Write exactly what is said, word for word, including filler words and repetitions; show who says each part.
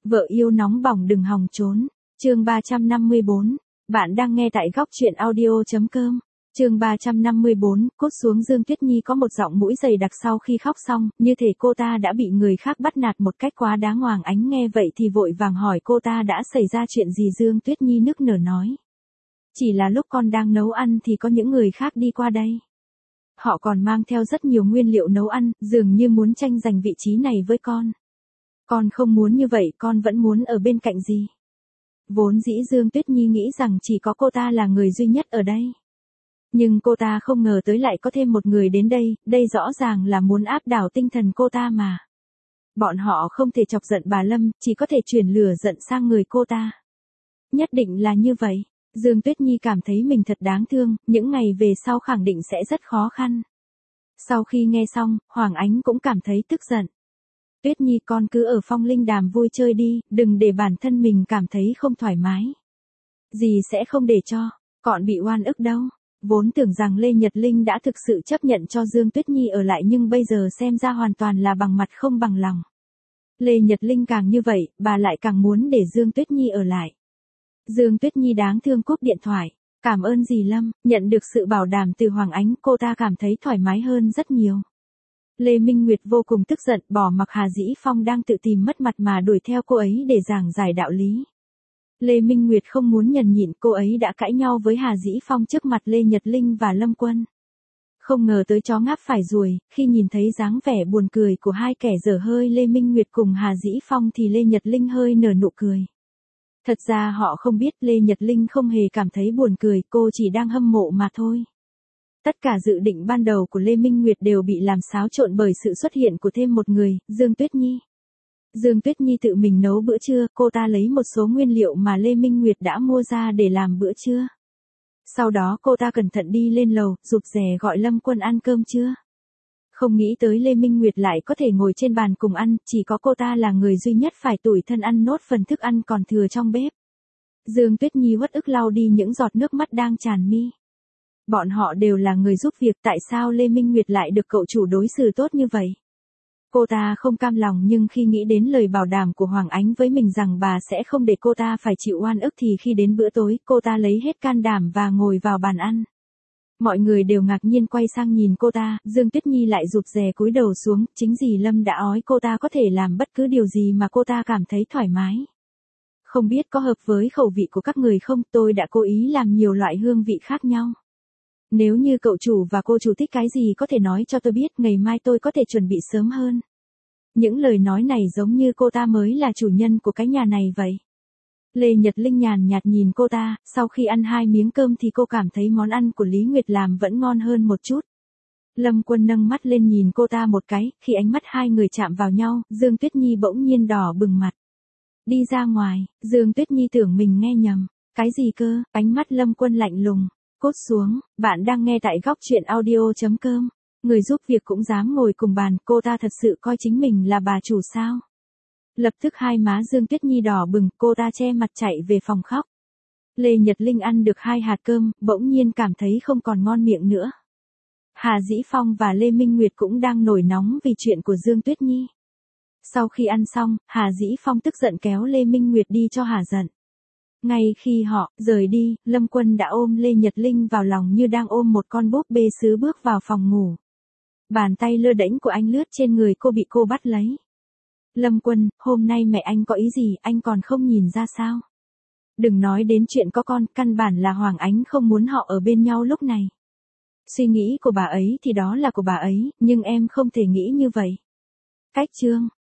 Speaker 1: Vợ yêu nóng bỏng đừng hòng trốn. Chương ba trăm năm mươi bốn. Bạn đang nghe tại góc truyện audio.com. Chương ba trăm năm mươi bốn, cốt xuống. Dương Tuyết Nhi có một giọng mũi dày đặc sau khi khóc xong, như thể cô ta đã bị người khác bắt nạt một cách quá đáng. Hoàng Ánh nghe vậy thì vội vàng hỏi cô ta đã xảy ra chuyện gì. Dương Tuyết Nhi nức nở nói. Chỉ là lúc con đang nấu ăn thì có những người khác đi qua đây. Họ còn mang theo rất nhiều nguyên liệu nấu ăn, dường như muốn tranh giành vị trí này với con. Con không muốn như vậy, con vẫn muốn ở bên cạnh dì. Vốn dĩ Dương Tuyết Nhi nghĩ rằng chỉ có cô ta là người duy nhất ở đây. Nhưng cô ta không ngờ tới lại có thêm một người đến đây, đây rõ ràng là muốn áp đảo tinh thần cô ta mà. Bọn họ không thể chọc giận bà Lâm, chỉ có thể chuyển lửa giận sang người cô ta. Nhất định là như vậy. Dương Tuyết Nhi cảm thấy mình thật đáng thương, những ngày về sau khẳng định sẽ rất khó khăn. Sau khi nghe xong, Hoàng Ánh cũng cảm thấy tức giận. Tuyết Nhi, con cứ ở Phong Linh Đàm vui chơi đi, đừng để bản thân mình cảm thấy không thoải mái. Dì sẽ không để cho con bị oan ức đâu. Vốn tưởng rằng Lê Nhật Linh đã thực sự chấp nhận cho Dương Tuyết Nhi ở lại, nhưng bây giờ xem ra hoàn toàn là bằng mặt không bằng lòng. Lê Nhật Linh càng như vậy, bà lại càng muốn để Dương Tuyết Nhi ở lại. Dương Tuyết Nhi đáng thương cúp điện thoại. Cảm ơn dì Lâm, nhận được sự bảo đảm từ Hoàng Ánh, cô ta cảm thấy thoải mái hơn rất nhiều. Lê Minh Nguyệt vô cùng tức giận, bỏ mặc Hà Dĩ Phong đang tự tìm mất mặt mà đuổi theo cô ấy để giảng giải đạo lý. Lê Minh Nguyệt không muốn nhẫn nhịn, cô ấy đã cãi nhau với Hà Dĩ Phong trước mặt Lê Nhật Linh và Lâm Quân. Không ngờ tới chó ngáp phải ruồi, khi nhìn thấy dáng vẻ buồn cười của hai kẻ dở hơi Lê Minh Nguyệt cùng Hà Dĩ Phong thì Lê Nhật Linh hơi nở nụ cười. Thật ra họ không biết Lê Nhật Linh không hề cảm thấy buồn cười, cô chỉ đang hâm mộ mà thôi. Tất cả dự định ban đầu của Lê Minh Nguyệt đều bị làm xáo trộn bởi sự xuất hiện của thêm một người, Dương Tuyết Nhi. Dương Tuyết Nhi tự mình nấu bữa trưa, cô ta lấy một số nguyên liệu mà Lê Minh Nguyệt đã mua ra để làm bữa trưa. Sau đó cô ta cẩn thận đi lên lầu, rụt rè gọi Lâm Quân ăn cơm trưa. Không nghĩ tới Lê Minh Nguyệt lại có thể ngồi trên bàn cùng ăn, chỉ có cô ta là người duy nhất phải tủi thân ăn nốt phần thức ăn còn thừa trong bếp. Dương Tuyết Nhi uất ức lau đi những giọt nước mắt đang tràn mi. Bọn họ đều là người giúp việc, tại sao Lê Minh Nguyệt lại được cậu chủ đối xử tốt như vậy? Cô ta không cam lòng, nhưng khi nghĩ đến lời bảo đảm của Hoàng Ánh với mình rằng bà sẽ không để cô ta phải chịu oan ức thì khi đến bữa tối, cô ta lấy hết can đảm và ngồi vào bàn ăn. Mọi người đều ngạc nhiên quay sang nhìn cô ta, Dương Tuyết Nhi lại rụt rè cúi đầu xuống, chính dì Lâm đã ói cô ta có thể làm bất cứ điều gì mà cô ta cảm thấy thoải mái. Không biết có hợp với khẩu vị của các người không, tôi đã cố ý làm nhiều loại hương vị khác nhau. Nếu như cậu chủ và cô chủ thích cái gì có thể nói cho tôi biết, ngày mai tôi có thể chuẩn bị sớm hơn. Những lời nói này giống như cô ta mới là chủ nhân của cái nhà này vậy. Lê Nhật Linh nhàn nhạt nhìn cô ta, sau khi ăn hai miếng cơm thì cô cảm thấy món ăn của Lý Nguyệt làm vẫn ngon hơn một chút. Lâm Quân nâng mắt lên nhìn cô ta một cái, khi ánh mắt hai người chạm vào nhau, Dương Tuyết Nhi bỗng nhiên đỏ bừng mặt. Đi ra ngoài, Dương Tuyết Nhi tưởng mình nghe nhầm. Cái gì cơ? Ánh mắt Lâm Quân lạnh lùng. Cốt xuống, bạn đang nghe tại góc truyện audio.com. Người giúp việc cũng dám ngồi cùng bàn, cô ta thật sự coi chính mình là bà chủ sao? Lập tức hai má Dương Tuyết Nhi đỏ bừng, cô ta che mặt chạy về phòng khóc. Lê Nhật Linh ăn được hai hạt cơm, bỗng nhiên cảm thấy không còn ngon miệng nữa. Hà Dĩ Phong và Lê Minh Nguyệt cũng đang nổi nóng vì chuyện của Dương Tuyết Nhi. Sau khi ăn xong, Hà Dĩ Phong tức giận kéo Lê Minh Nguyệt đi cho hả giận. Ngay khi họ rời đi, Lâm Quân đã ôm Lê Nhật Linh vào lòng như đang ôm một con búp bê sứ bước vào phòng ngủ. Bàn tay lơ đễnh của anh lướt trên người cô bị cô bắt lấy. Lâm Quân, hôm nay mẹ anh có ý gì, anh còn không nhìn ra sao? Đừng nói đến chuyện có con, căn bản là Hoàng Ánh không muốn họ ở bên nhau lúc này. Suy nghĩ của bà ấy thì đó là của bà ấy, nhưng em không thể nghĩ như vậy. Cách chương